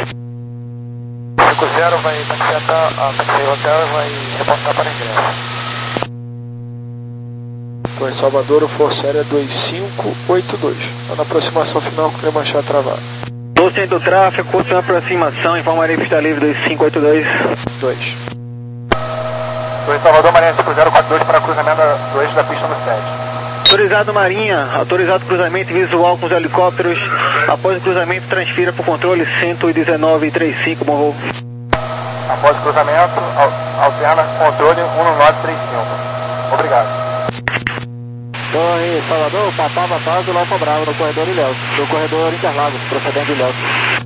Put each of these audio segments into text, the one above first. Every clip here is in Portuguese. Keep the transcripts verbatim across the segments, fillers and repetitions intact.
cinco zero vai taxiar a taxi hotel e vai reportar para ingresso. Então, em Salvador, o Força Aérea dois cinco oito dois. Está na aproximação final com o Cremanchá travado. Estou sendo tráfego, curso de aproximação, informaria pista livre dois cinco oito dois. dois. Estou em Salvador, Marinha cinco zero quatro dois para cruzamento do eixo da pista no sete. Autorizado Marinha, autorizado cruzamento visual com os helicópteros. Após o cruzamento, transfira para o controle cento e dezenove trinta e cinco, bom voo. Após o cruzamento, alterna controle um nove três cinco. Obrigado. Estou em Salvador, Papá Papá do Alfa Bravo, no corredor Ilhéus, no corredor Interlagos, procedendo de Ilhéus.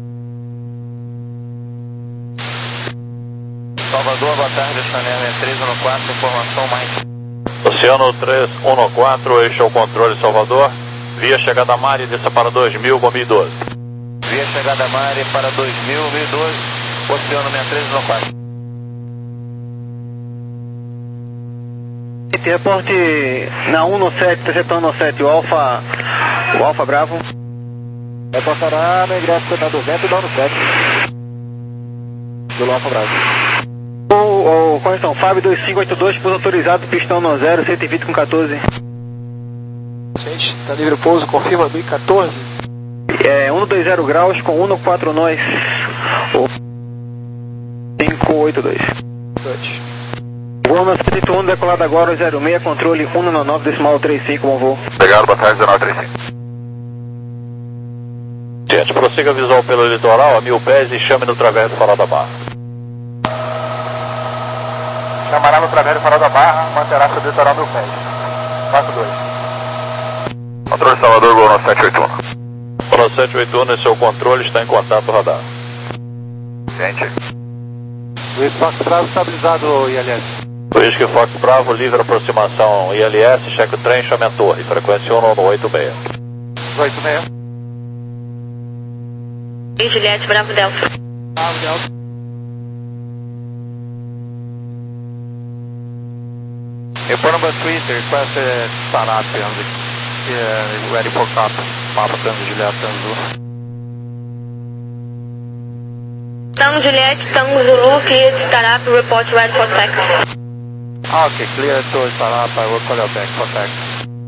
Salvador, boa tarde, Chanel três um quatro, informação mais. Oceano três um quatro, eixo ao controle Salvador, via chegada Mari, desça para dois mil, bom mil e doze. Via chegada Mari para dois mil, mil e doze, Oceano seis três um quatro. Reporte na um no sete, interceptando no sete, o Alfa, o Alfa Bravo. Reportará no ingresso na duzentos e dá no sete. Do Alfa Bravo. O, o, correção, Fábio dois cinco oito dois, pouso autorizado, pistão no zero, cento e vinte com quatorze. Gente, tá livre o pouso, confirma mil e quatorze. É, cento e vinte graus com cento e quatro nós. cinco oito dois. dois. Voo no cento e um, decolado agora, zero seis, controle cento e nove decimal trinta e cinco, bom voo. Obrigado, boa tarde, dezenove trinta e cinco. Gente, prossiga visual pelo litoral a mil pés e chame no travesso Farol da Barra. Chamará no travesso Farol da Barra, manterá seu litoral mil pés. quatro dois. Controle Salvador, Gol no sete oito um. Gol no sete oito um, nesse seu controle, está em contato radar. Gente. Luiz Fox Bravo estabilizado, I L S. Whisky Fox Bravo, livre aproximação I L S, cheque o trem, chame a torre, frequência um no oito seis. oito seis. E Juliette, Bravo Delta. Bravo Delta. Report number three, the request is start up and uh, ready for cop. Papa Tango Juliette Tango. Tango Juliette, Tango Zulu, clear to start up, report ready for taxi. Okay, clear to start up, I will call you back for taxi.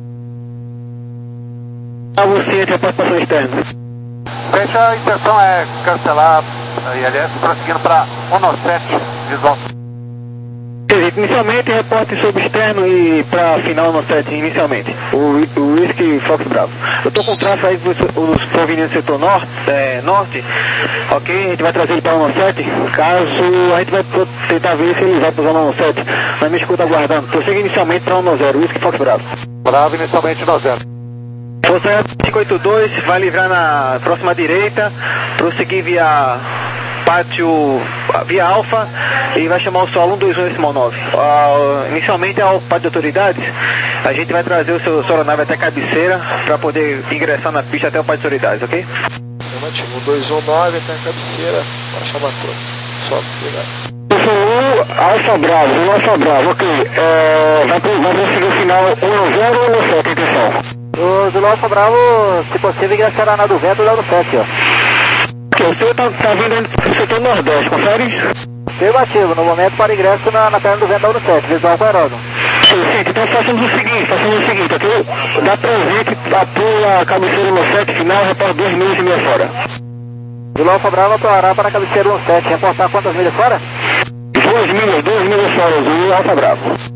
A você, a participação externa. Fecha, a intenção é cancelar a I L S, prosseguindo para cento e sete, visual. Inicialmente, reporte sobre externo e para final no sete, inicialmente. O, o Whisky Fox Bravo. Eu estou com tráfego aí dos provenientes do setor norte, é, norte, ok? A gente vai trazer ele para o sete. Caso a gente vai tentar ver se ele vai para o zona sete. Mas me escuta aguardando. Prossiga inicialmente para o zero, Whisky Fox Bravo. Bravo, inicialmente no zero. Força Aérea cinco oito dois, vai livrar na próxima direita, prosseguir via pátio, via Alfa, e vai chamar o solo um dois um decimal nove. Uh, inicialmente ao pátio de autoridades, a gente vai trazer o seu soronave até a cabeceira para poder ingressar na pista até o pátio de autoridades, ok? Afirmativo, um dois um nove até a cabeceira, para chamar a torre. Só, obrigado. Alfa Bravo, Alfa Bravo, ok. É, vai prosseguir o final um zero ou um sete, atenção. O Zulu Alfa Bravo, se possível, ingressará na do vento ou no sete, ó. Ok, o senhor está tá vindo do setor nordeste, confere? Afirmativo, no momento para ingresso na, na perna do vento ou no sete, visual com aeródromo. Sim, então façamos o seguinte, façamos o seguinte, ok? Dá presente, apura a cabeceira no sete, final, reporta duas milhas e meia fora. Zulu Alfa Bravo atuará para a cabeceira no sete, reportar quantas milhas fora? Duas milhas, duas milhas fora, Zulu Alfa Bravo.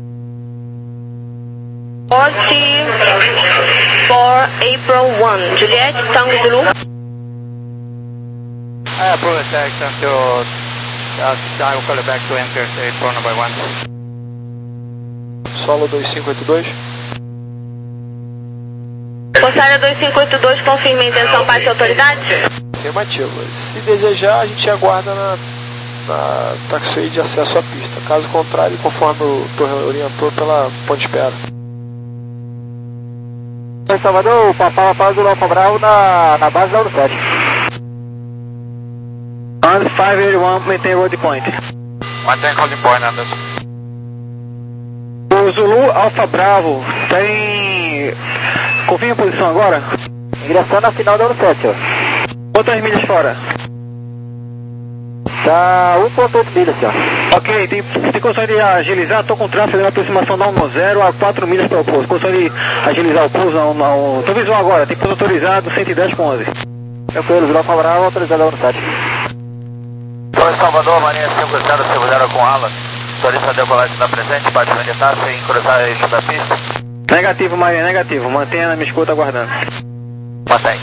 forty for April one, Juliette, Tango Zulu. I approve the tax until uh, I will call you back to enter April number one. Solo dois cinco oito dois. Força Aérea dois cinco oito dois, confirma a intenção para as autoridades? Afirmativo. Se desejar, a gente aguarda na, na taxiway de acesso à pista. Caso contrário, conforme o torre orientou, pela ponte espera. Em Salvador, o Papá Papá do Alfa Bravo na, na base da Euro sete. On cinco oito um, maintain road point. Maintain holding point, Anderson. O Zulu Alfa Bravo tem... Confirma a posição agora? Ingressando na final da Euro sete, ó. Quantas milhas fora? Tá um ponto oito milhas, senhor. Ok, tem, tem condição de agilizar, estou com tráfego na aproximação da um zero a quatro milhas para o pouso. Condição de agilizar o pouso, não, não. Estou visual agora, tem pouso autorizado cento e dez com onze. Tranquilo, Vila Favorável, autorizado no sete. Oi, Salvador, Marinha cinco zero cinco zero com ala. Solicita decolagem da presente, batimento de taxa em cruzar eixo da pista. Negativo, Maria, negativo. Mantenha na minha escuta aguardando. Mantém.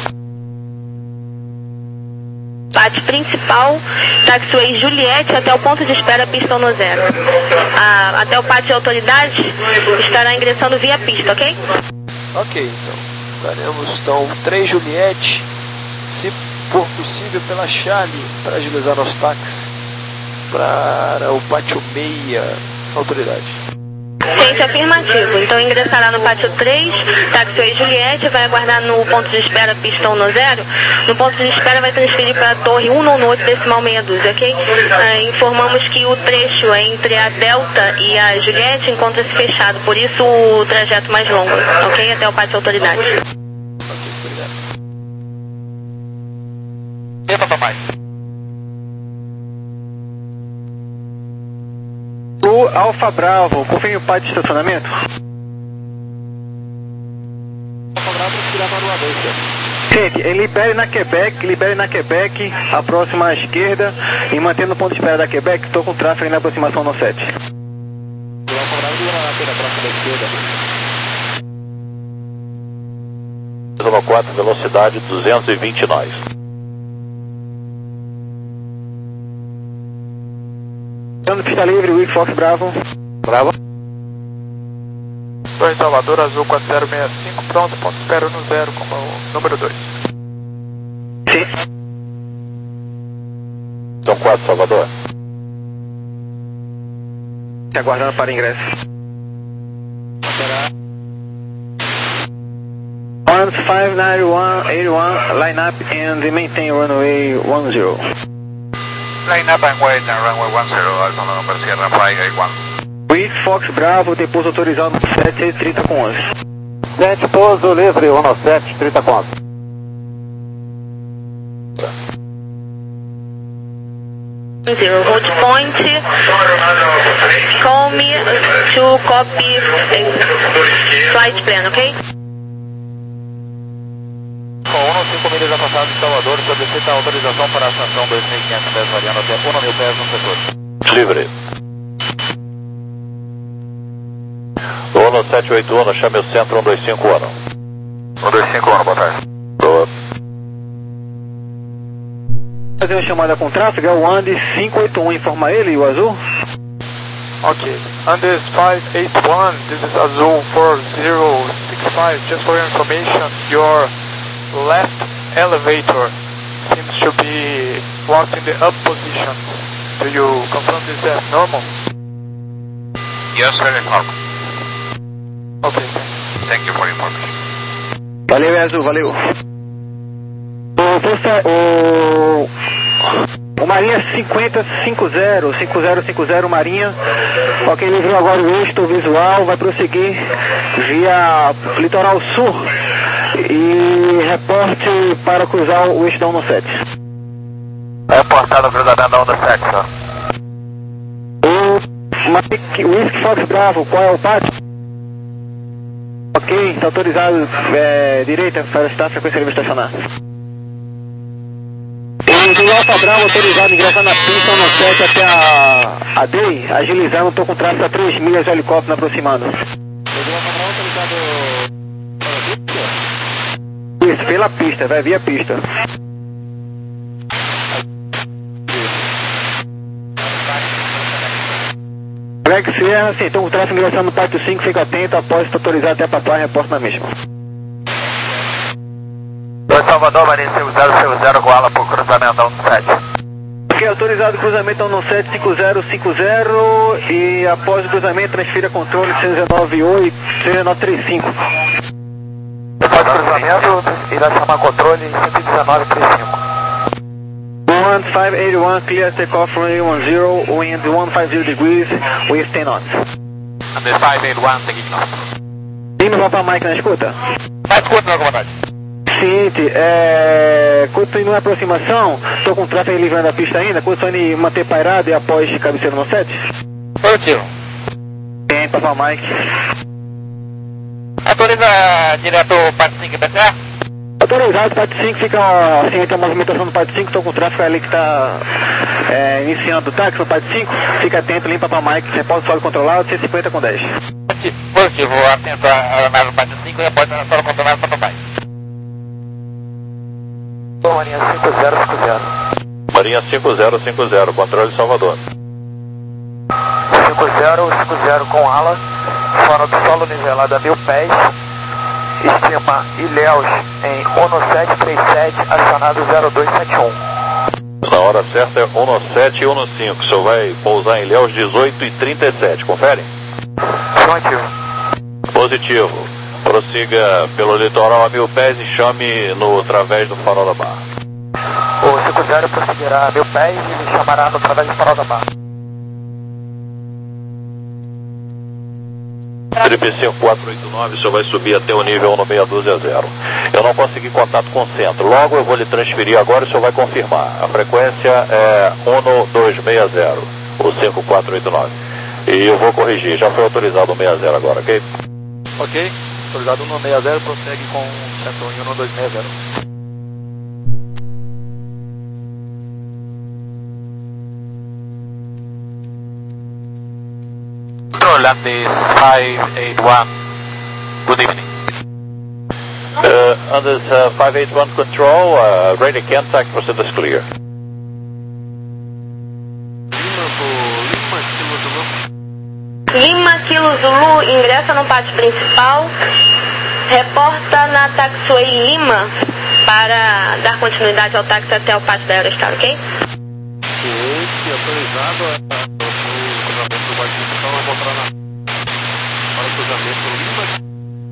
Pátio principal, taxiway Juliette até o ponto de espera pista no zero. Ah, até o pátio de autoridade estará ingressando via pista, ok? Ok, então. Daremos então três Juliette, se for possível pela Charlie, para agilizar nosso táxi para o pátio meia autoridade. Ciente afirmativo. Então ingressará no pátio três, taxiway Juliette, vai aguardar no ponto de espera pistão no zero. No ponto de espera vai transferir para a torre um no oito decimal meia dúzia, ok? Ah, informamos que o trecho entre a Delta e a Juliette encontra-se fechado, por isso o trajeto mais longo, ok? Até o pátio autoridade. Ok, obrigado. Epa, papai. O Alfa Bravo, confirme o pátio de estacionamento. Alfa Bravo para tirar para o A dois, Gente, libere na Quebec, libere na Quebec, aproxima à esquerda e mantendo o ponto de espera da Quebec, estou com tráfego na aproximação no sete. O Alfa Bravo e o Granate na próxima da esquerda. zero quatro, velocidade duzentos e vinte nós. Dando pista livre, Wick Fox Bravo. Bravo. Oi, Salvador, Azul quatro zero seis cinco, pronto, ponto de espera no zero, como o número dois. Sim. São quatro, Salvador. Aguardando para ingresso. one five nine one eight one, line up and maintain runway one zero. Line up and wait and runway one zero, Alfa November Sierra Fly one. Wick Fox Bravo, tem pouso autorizado no sete, trinta com onze. sete, pouso livre, um no sete, trinta com onze. Zero, hold point, call me to copy flight plan, ok? Com um cinco milhas afastado de Salvador, solicita autorização para a ascensão dois mil e quinhentos pés variando até um mil pés no setor. Livre. Ono sete oito um, chame o centro um dois cinco um. um dois cinco um, boa tarde. Boa. Fazer uma chamada com tráfego, é o Andes cinco oito um, informa ele, o azul? Ok, Andes five eight one, this is Azul four zero six five, just for your information, your left elevator seems to be locked in the up position. Do you confirm this as normal? Yes, very normal. Okay. Thank you for information. Valeu, azul, valeu. O, você, o, o Marinha cinquenta cinquenta, cinquenta cinquenta Marinha, ok, livrou agora o eixo visual, vai prosseguir via litoral sul e reporte para cruzar o eixo da um no sete. Reportado o cruzamento da um no sete, senhor. O Mike Whisky Fox Bravo, qual é o pátio? Ok, está autorizado, é, direita para estar a frequência livre estacionar. O Alfa Bravo autorizado a ingressar na pista no sete até a, a D, agilizando, estou com tráfego a três milhas de helicóptero aproximando. O Alfa Bravo autorizado... Isso, pela pista, vai via pista. Greg Sierra, sim, estou com tráfego ingressando no pátio cinco, fica atento, após estar autorizado até a Patuá, reporte na mesma. Oi, Salvador, Marinha cinco zero cinco zero com ala por cruzamento da um no sete. Ok, autorizado cruzamento no sete cinco zero cinco zero e após o cruzamento transfira controle cento e dezenove oito, cento e dezenove trinta e cinco. Depois do cruzamento, irá chamar controle cento e dezenove trinta e cinco. one five eight one, clear takeoff runway one zero, wind one fifty degrees, with ten knots. Under five eight one, seguinte nota. Vimos lá para Mike na escuta? Vai escuta, na comandante. Ciente, é... continua a aproximação, estou com o tráfego livrando a pista ainda, condições manter pairado e após cabeceira no sete? Positivo. Tem, Papa Mike. Autoriza direto parte cinco, P C A? Autorizado, parte cinco, fica assim, tem a movimentação do parte cinco, estou com o tráfego ali que está é, iniciando o táxi no parte cinco, fica atento, limpa para Mike, repouso solo controlado, cento e cinquenta com dez. Positivo, atento a aeronave no parte cinco e repouso solo controlado para Papai. Marinha cinco zero cinco zero. Marinha cinco zero cinco zero, controle Salvador. cinco zero cinco zero com ala, fora do solo nivelado a mil pés, estima Ilhéus em um nove sete três sete, acionado zero dois sete um. Na hora certa é um nove sete e um nove cinco, o senhor vai pousar em Ilhéus dezoito e trinta e sete, confere? Positivo. Positivo. Prossiga pelo litoral a mil pés e chame no través do Farol da Barra. O cinco zero prosseguirá a mil pés e me chamará no través do Farol da Barra. Trip cinco quatro oito nove, o senhor vai subir até o nível um nove seis dois zero. Eu não consegui contato com o centro. Logo eu vou lhe transferir agora e o senhor vai confirmar. A frequência é um dois seis zero, o cinco quatro oito nove. E eu vou corrigir, já foi autorizado o sessenta agora, ok? Ok, autorizado um seis zero, prossegue com o centro um dois seis zero. Atlantis five eight one, good evening. Uh, under uh, five eight one control, uh, radio contact, procedures clear. Lima Kilo Zulu ingressa no pátio principal, reporta na taxiway Lima para dar continuidade ao táxi até o pátio da Aerostar, ok? Ok, autorizado o cruzamento do barco principal, vou mostrar na para o cruzamento Lima.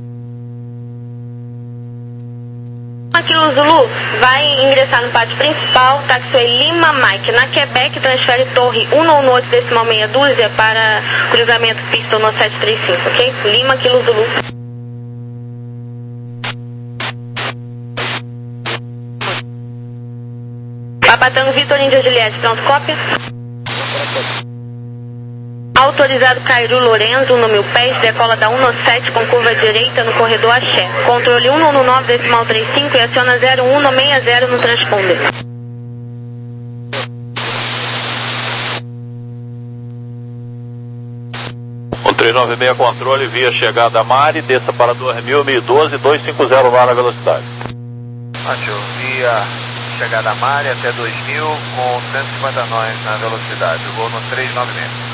Lima Kilo Zulu vai ingressar no pátio principal, taxiway Lima Mike, na Quebec, transfere torre um nove oito decimal meia dúzia para cruzamento pista no sete três cinco, ok? Lima Kilo Zulu. Papatango Vitor Índia Juliette, pronto, cópia? Autorizado Cairu Lorenzo, no mil pés, decola da um nove sete com curva direita no corredor Axé. Controle um nove nove decimal trinta e cinco e aciona zero um seis zero no transponder. O três nove seis controle via chegada a Mari, desça para dois mil, mil e doze, duzentos e cinquenta no ar na velocidade. Márcio, via chegada a Mari até dois mil com cento e cinquenta nós na velocidade, vou no três nove seis.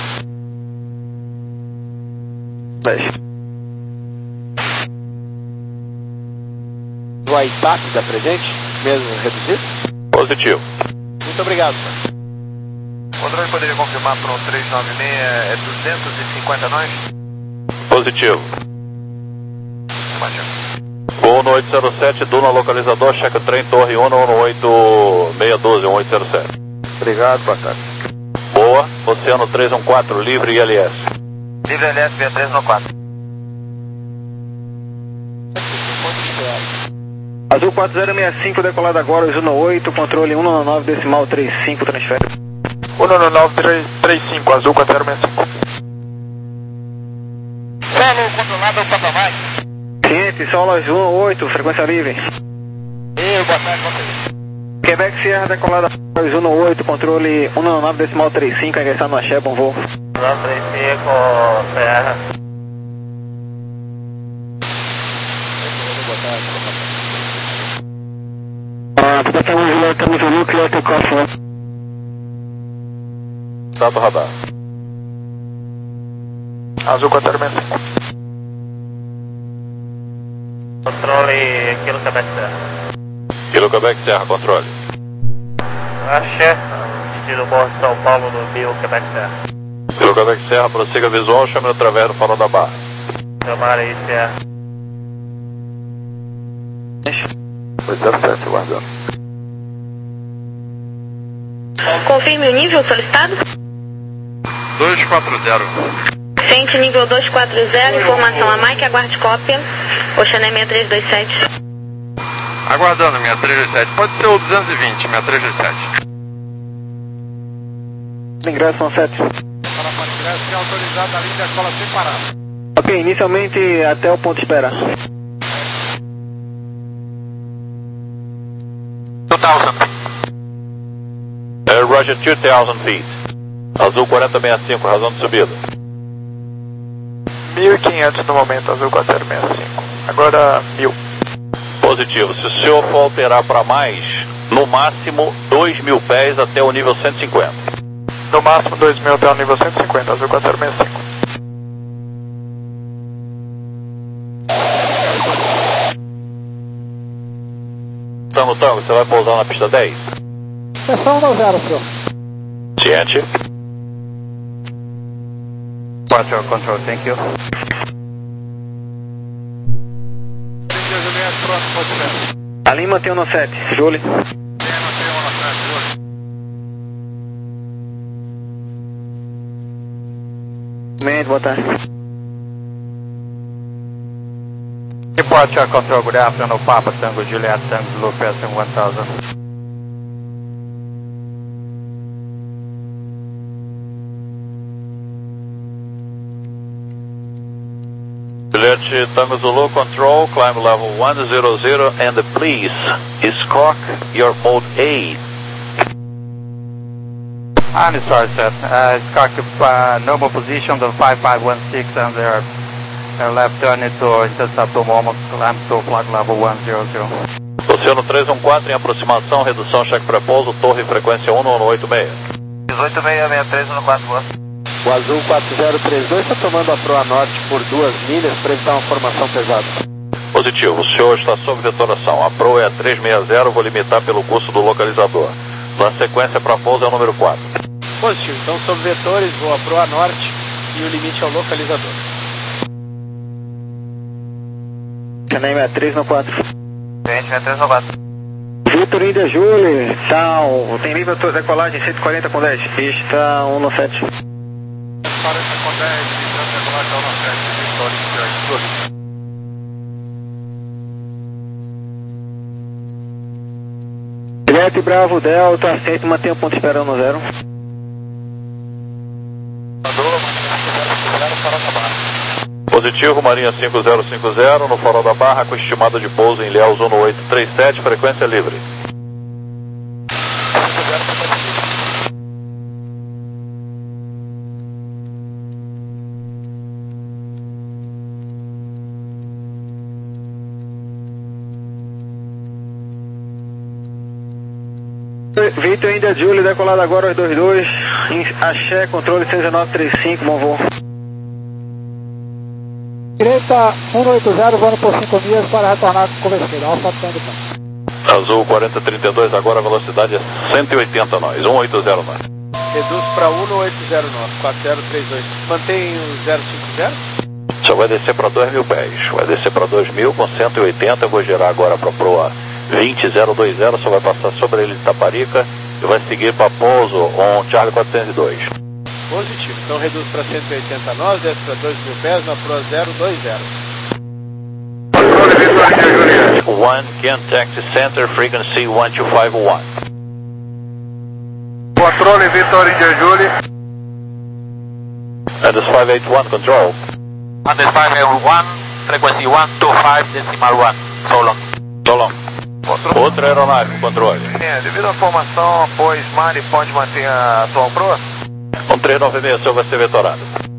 O I T A P está presente, mesmo reduzido? Positivo. Muito obrigado. O controle poderia confirmar para o três nove seis, é duzentos e cinquenta nós? Positivo. Márcio. Voo no oito zero sete, Duna localizador, checa trem, torre um um oito seis um dois, um oito zero sete. Obrigado, boa tarde. Boa, Oceano três um quatro, livre I L S. Livre L S, via três um quatro. Azul quatro zero seis cinco, decolado agora, Juno oito, controle um nove nove decimal trinta e cinco, transfere. um nove nove três cinco, azul quatro zero seis cinco. Solo controlado para Mike. Ciente, solo Juno oito, frequência livre. E boa tarde, você. Quebec Sierra, decolada agora, Juno oito, controle um nove nove decimal trinta e cinco, ingressar no Axé, bom voo. nove três cinco, Serra. Estamos no estamos no núcleo, tem coração. Status radar. Azul quatro zero seis cinco. Controle Kilo Quebec Serra. Kilo Quebec Serra, controle. Axé, destino Morro de São Paulo no Bio Quebec Serra. Kilo Quebec Serra, prossiga visual, chame no través do Farol da Barra. Chamar aí, Serra. oito zero sete, guardando. Confirme o nível solicitado. dois quatro zero. Ciente nível dois quatro zero, informação a Mike, aguarde cópia. Oceanemia três dois sete. Aguardando minha três dois sete, pode ser o duzentos e vinte, minha três dois sete. Ingresso são sete. Para para ingresso, que é autorizado a linha da escola sem parar. Ok, inicialmente até o ponto de espera. dois mil. É, Roger, dois mil feet. Azul quarenta sessenta e cinco, razão de subida. mil e quinhentos no momento, Azul quatro zero seis cinco. Agora mil. Positivo. Se o senhor for alterar para mais, no máximo dois mil pés até o nível cento e cinquenta. No máximo dois mil até o nível cento e cinquenta, Azul quatro zero seis cinco. Tango, Tango, você vai pousar na pista dez? Pressão no zero, senhor. Ciente. quatro control, thank you. Índia Juliette, pronto, pode ser. A linha mantém o no sete, Julie. Mente, boa tarde. Departure control, good afternoon, Papa Tango, Juliet Tango, Zulu, passing one thousand. Juliet Tango Zulu, control, climb level one zero zero, and please, scock your mode A. I'm sorry, sir. Uh, Scock, uh, normal position, the five five one six, and their uh, left turn to intercept the moment, climb to flight level one zero zero. Oceano três um quatro em aproximação, redução, cheque pré-pouso, torre, frequência um um oito seis. dezoito seis seis três um quatro, boa. O Azul quatro zero três dois está tomando a proa norte por duas milhas para evitar uma formação pesada. Positivo, o senhor está sob vetoração. A proa é a trezentos e sessenta, vou limitar pelo custo do localizador. Na sequência para pouso é o número quatro. Positivo, então sob vetores, vou a proa norte e o limite é o localizador. Caném sessenta e três no quatro. Gente, sessenta e três no quatro. Vitor Índia Julie, tá, tem nível de decolagem cento e quarenta com dez, pista um no sete. quarenta com dez, distância decolagem um no sete, Vitor Índia. Juliette Bravo Delta, aceito, mantém o ponto de espera no zero. Positivo, Marinha cinco zero cinco zero, no farol da Barra, com estimada de pouso em Léo um oito três sete, frequência livre. Vitor Índia Julie, decolado agora aos dois dois, Axé, controle seis nove três cinco, bom voo. Direita um oito zero, voando por cinco milhas para retornar com cobertura. Alfa Tango Tango. Azul quarenta trinta e dois, agora a velocidade é cento e oitenta nós, cento e oitenta nós. Reduz para um oito zero nove, quatro zero três dois. Mantém o zero cinco zero? Só vai descer para dois mil pés, vai descer para dois mil com cento e oitenta, eu vou girar agora para a proa vinte zero dois zero, só vai passar sobre ele de Taparica e vai seguir para pouso on Charlie quatrocentos e dois. Positivo, então reduz para cento e oitenta nós, desce para dois mil pés na proa zero dois zero. One contact center, frequency one two five one. Controle Vitor Índia Julie. And this five eight one control. And this five eight one, frequency one two five decimal one, so long. So long. Outra aeronave, controle. É, devido à formação após Mari, pode manter a atual proa? Um três nove seis, o senhor vai ser vetorado.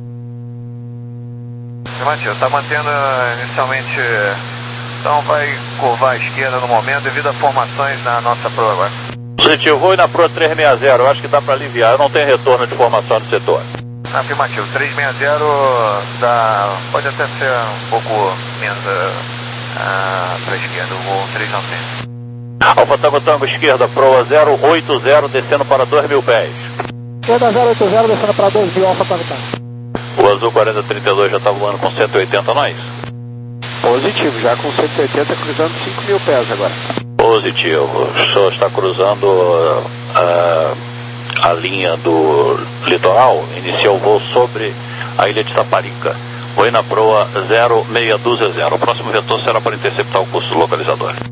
Afirmativo, está mantendo inicialmente, então vai curvar à esquerda no momento devido a formações na nossa proa agora. Positivo, vou ir na proa trezentos e sessenta, eu acho que dá para aliviar, eu não tenho retorno de formação no setor. Afirmativo, trezentos e sessenta dá, pode até ser um pouco menos uh, para a esquerda, o trezentos e noventa. Alfa Tango Tango, esquerda, proa zero oito zero, descendo para dois mil pés. Esquerda zero oito zero, descendo para dois mil, Alfa Tango Tango. O Azul quarenta trinta e dois já está voando com cento e oitenta nós? Positivo, já com cento e oitenta, cruzando cinco mil pés agora. Positivo, o senhor está cruzando uh, a linha do litoral, inicia o voo sobre a ilha de Taparica. Vou ir na proa zero seis dois zero. O próximo vetor será para interceptar o curso do localizador.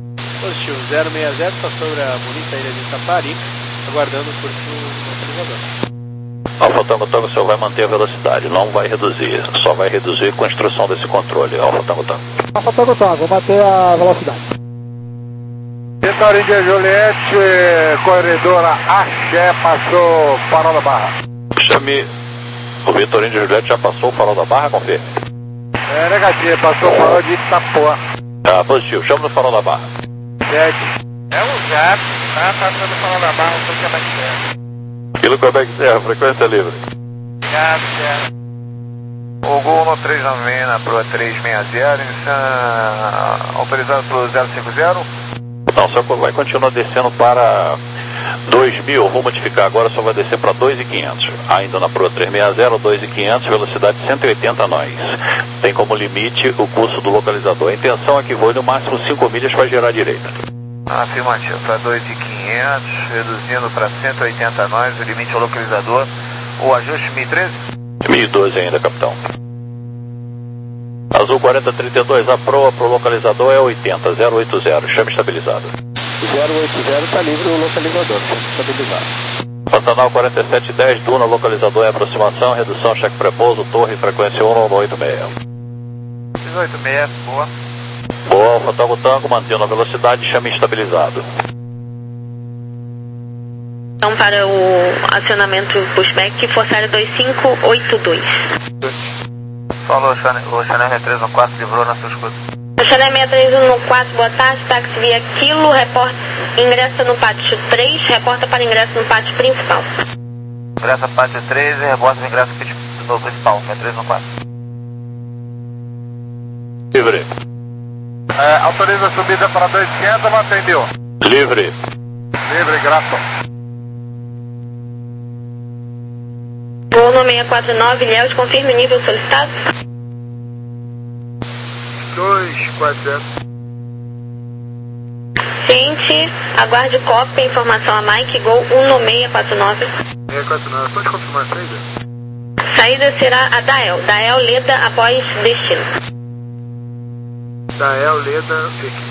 Positivo, zero seis zero está sobre a bonita ilha de Itaparica, aguardando o curso do localizador. Alfa Tango Tango, o senhor vai manter a velocidade, não vai reduzir, só vai reduzir com a instrução desse controle. Alfa Tango Tango. Alfa Tango Tango, vou manter a velocidade. Vitória Índia Juliette, corredora Axé, passou farol da Barra. Chame, o Vitorino de Juliette já passou o farol da Barra, confirme. É negativo, passou o farol de Itapuã. Ah, positivo, chama no farol da Barra. sete. É o Zap, tá passando o farol da Barra, o seu Quebec Serra. Quilo Quebec Serra, frequência livre. Obrigado, Serra. O Gol no três nove seis na Pro três seis zero, uh, autorizado pro zero cinco zero. Não, só vai continuar descendo para dois mil, vou modificar agora, só vai descer para dois mil e quinhentos. Ainda na Pro três seis zero, dois mil e quinhentos, velocidade cento e oitenta nós. Tem como limite o curso do localizador. A intenção é que voe no máximo cinco milhas para girar à direita. Afirmativo, para dois mil e quinhentos, reduzindo para cento e oitenta nós, o limite ao localizador. O ajuste mil e treze? mil e doze ainda, capitão. Azul quarenta trinta e dois, a proa para o localizador é oitenta, zero oito zero, chame estabilizado. zero oito zero está livre o localizador, estabilizado. Pantanal quarenta e sete dez, Duna, localizador em aproximação, redução, cheque prepouso, torre, frequência um um oito seis. dezoito seis, boa. Boa, Alfa Tango Tango, mantendo a velocidade, chame estabilizado. Então, para o acionamento pushback, Força Aérea dois cinco oito dois. Falou, o Chanel seis três um quatro livrou na sua escuta. O Chanel seis três um quatro, boa tarde, táxi via Quilo, reporta, ingressa no pátio três, reporta para ingresso no pátio principal. Ingressa pátio três e reporta o ingresso no principal, que é três um quatro. Livre. É, autoriza a subida para dois mil e quinhentos, mantém mil. Livre. Livre, grato. Voo no seis quatro nove, Léo, confirme o nível solicitado. dois quatro zero. Ciente, aguarde cópia, informação a Mike, Gol um no seis quatro nove. seis quatro nove, pode confirmar a saída? Saída será a Dael, Dael Leda após destino. Dael, Leda,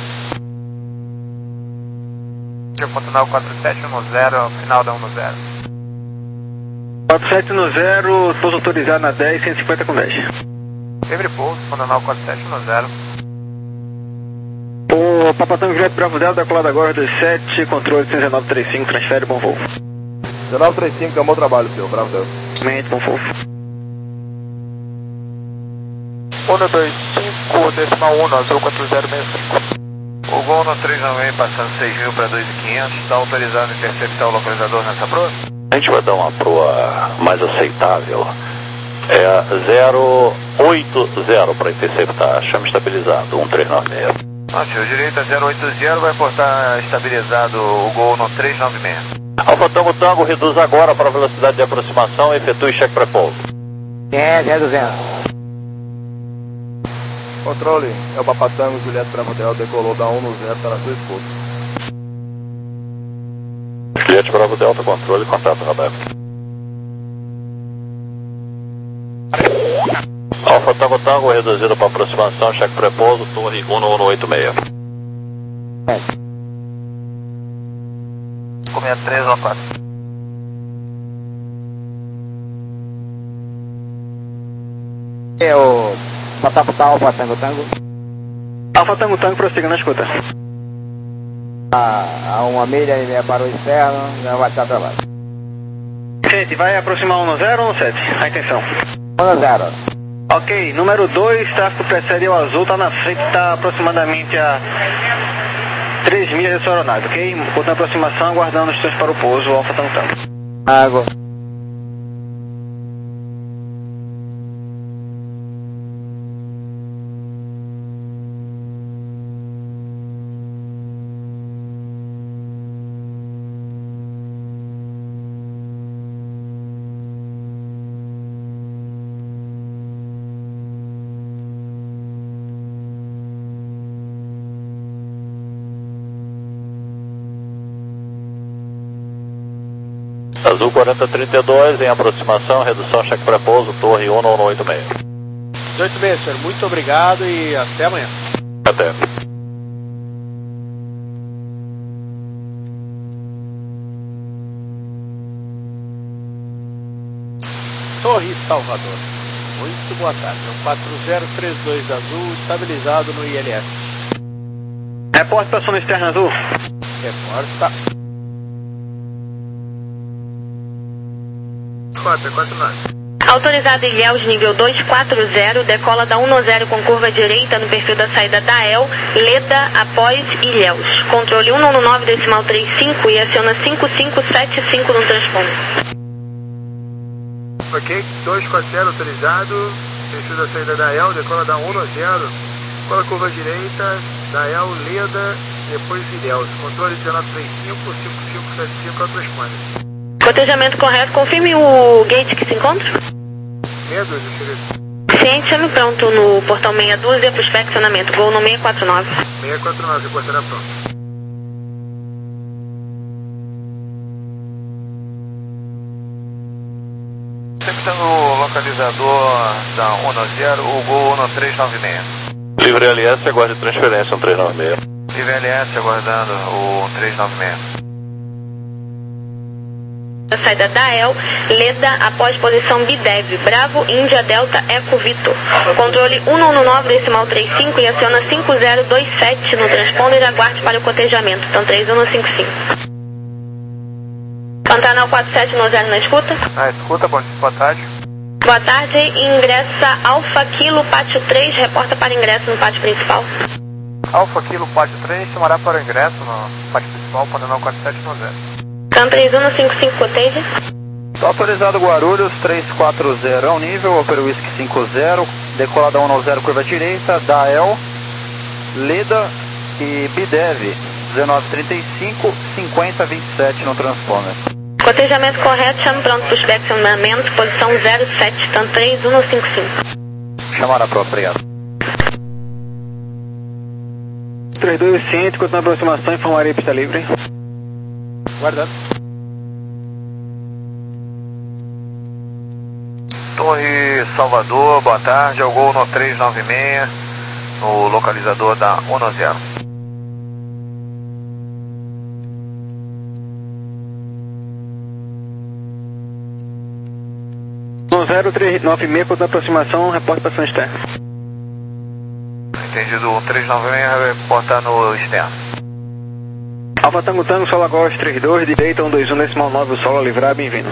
Pantanal quatro sete um zero, final da um zero. quatro sete no zero, pouso autorizado na dez, cento e cinquenta com dez. Livre pouso, Pantanal quatro sete um zero. O Papatão Juliette Bravo Delta, decolado agora dois sete, controle cento e nove trinta e cinco, transfere, bom voo. nove três cinco, é um bom trabalho, senhor, Bravo Delta. Mente, bom voo. um dois cinco, decimal um, azul quatro zero seis cinco. O Gol no três nove seis passando seis mil para dois mil e quinhentos, está autorizado a interceptar o localizador nessa proa? A gente vai dar uma proa mais aceitável. É a zero oito zero para interceptar, chame estabilizado, um três nove seis. Ah, senhor, direita zero oito zero, vai portar estabilizado o Gol no três nove seis. Alfa Tango Tango, reduz agora para a velocidade de aproximação e efetue cheque prepouso. É, zero duzentos. Controle, é o Papatango, Juliette Bravo Delta, decolou da um no zero, está na sua escuta. Juliette Bravo Delta, controle, contato Roberto. Alfa Tango Tango, reduzido para aproximação, cheque prepouso, torre um um oito seis. Comia três ou quatro. É o Pataputa Alfa Tango Tango. Alfa Tango Tango, prossiga na escuta. A, a uma milha e meia para o externo, já vai estar trabalho. Gente, vai aproximar um no zero ou um no sete? A intenção. um no zero. Ok, número dois, tráfego precede o azul, está na frente, está aproximadamente a três milhas da sua aeronave, ok? Enquanto na aproximação, aguardando os instruções para o pouso, o Alfa Tango Tango. Água. Azul quarenta trinta e dois, em aproximação, redução, cheque prepouso, torre um um oito seis. dezoito seis, senhor, muito obrigado e até amanhã. Até. Torre Salvador. Muito boa tarde, é um quatro zero três dois Azul, estabilizado no I L S. Reporte para Sono Externa Azul. Reporta. quatro, quatro, nove. Autorizado Ilhéus, nível dois quatro zero, decola da um zero com curva direita no perfil da saída da E L, Leda após Ilhéus. Controle um nove decimal trinta e cinco e aciona cinco cinco sete cinco no transponder. Ok, dois quatro zero autorizado, perfil da saída da E L, decola da um zero, decola curva direita, da E L, Leda, depois Ilhéus. Controle dezenove trinta e cinco, cinco cinco sete cinco ao transponder. Cotejamento correto, confirme o gate que se encontra. meia dúzia, chega. Ciente, chame pronto no portão meia dúzia para o inspecionamento, voo no seis quatro nove. seis quatro nove, reportará pronto. Sempre está no localizador da um zero, o Gol um três nove seis. Livre L S, aguarde transferência, um três nove seis. Livre L S, aguardando o um três nove seis. Saída da E L, Leda após posição Bidev, Bravo, Índia, Delta, Eco, Vitor. Controle um nove decimal trinta e cinco e aciona cinco zero dois sete no transponder e aguarde para o cotejamento, então três um cinco cinco. Pantanal quatro sete nove zero na escuta. Ah, escuta, bom, boa tarde. Boa tarde, ingressa Alfa Kilo Pátio três, reporta para ingresso no pátio principal. Alfa Kilo Pátio três, chamará para o ingresso no pátio principal, Pantanal quatro sete nove zero. Então três um cinco cinco, coteja. Autorizado Guarulhos, três quatro zero ao nível, Opera Whisky cinco zero, decolada um zero, curva direita, da E L, Leda e Bidev, dezenove trinta e cinco, cinquenta vinte e sete no transponder. Cotejamento correto, chame pronto para o inspecionamento, posição zero sete, então três um cinco cinco. Chamará pronto, obrigado. três dois ciente, quanto na aproximação, informarei pista livre. Guardando. Torre Salvador, boa tarde, é o Gol no três nove seis, no localizador da um zero. um zero três nove seis, quanto na aproximação, reporte para Sono Externa. Entendido, um três nove seis, reporta no externo. Alfa Tango Tango, Solo Agora três dois, direita um dois um decimal nove, o solo a livrar, bem-vindo.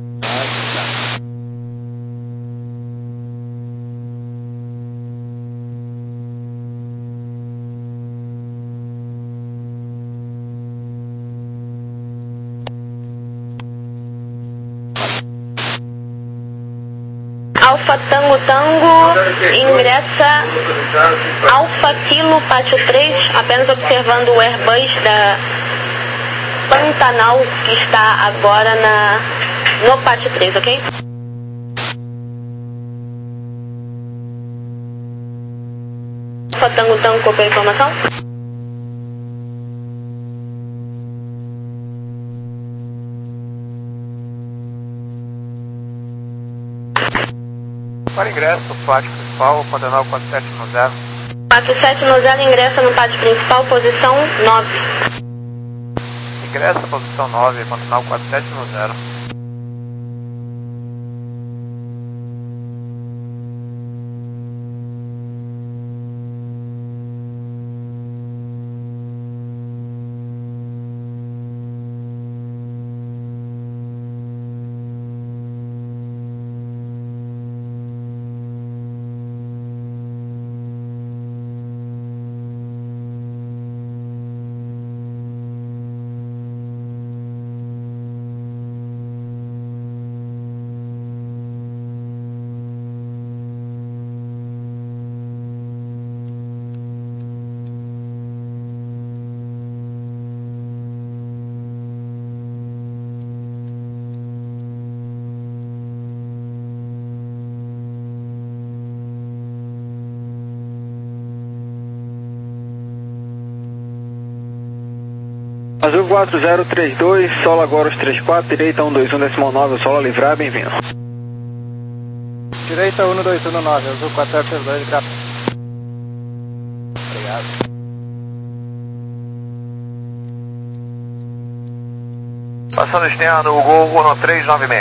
Alfa Tango Tango, ingressa Alfa Kilo Pátio três, apenas observando o Airbus da Pantanal que está agora na, no Pátio três, ok? Alfa Tango Tango, copiou a informação? Para ingresso, pátio principal, Pantanal quatro sete nove zero. quatro sete nove zero, ingressa no pátio principal, posição nove. Ingressa, posição nove, Pantanal quatro sete nove zero. Azul quatro zero três dois, Solo agora os três quatro, direita um dois um decimal nove, o solo a livrar, bem-vindo. Direita um dois um nove, Azul quatro zero três dois, graças. Obrigado. Passando externo, o Gol um três nove seis.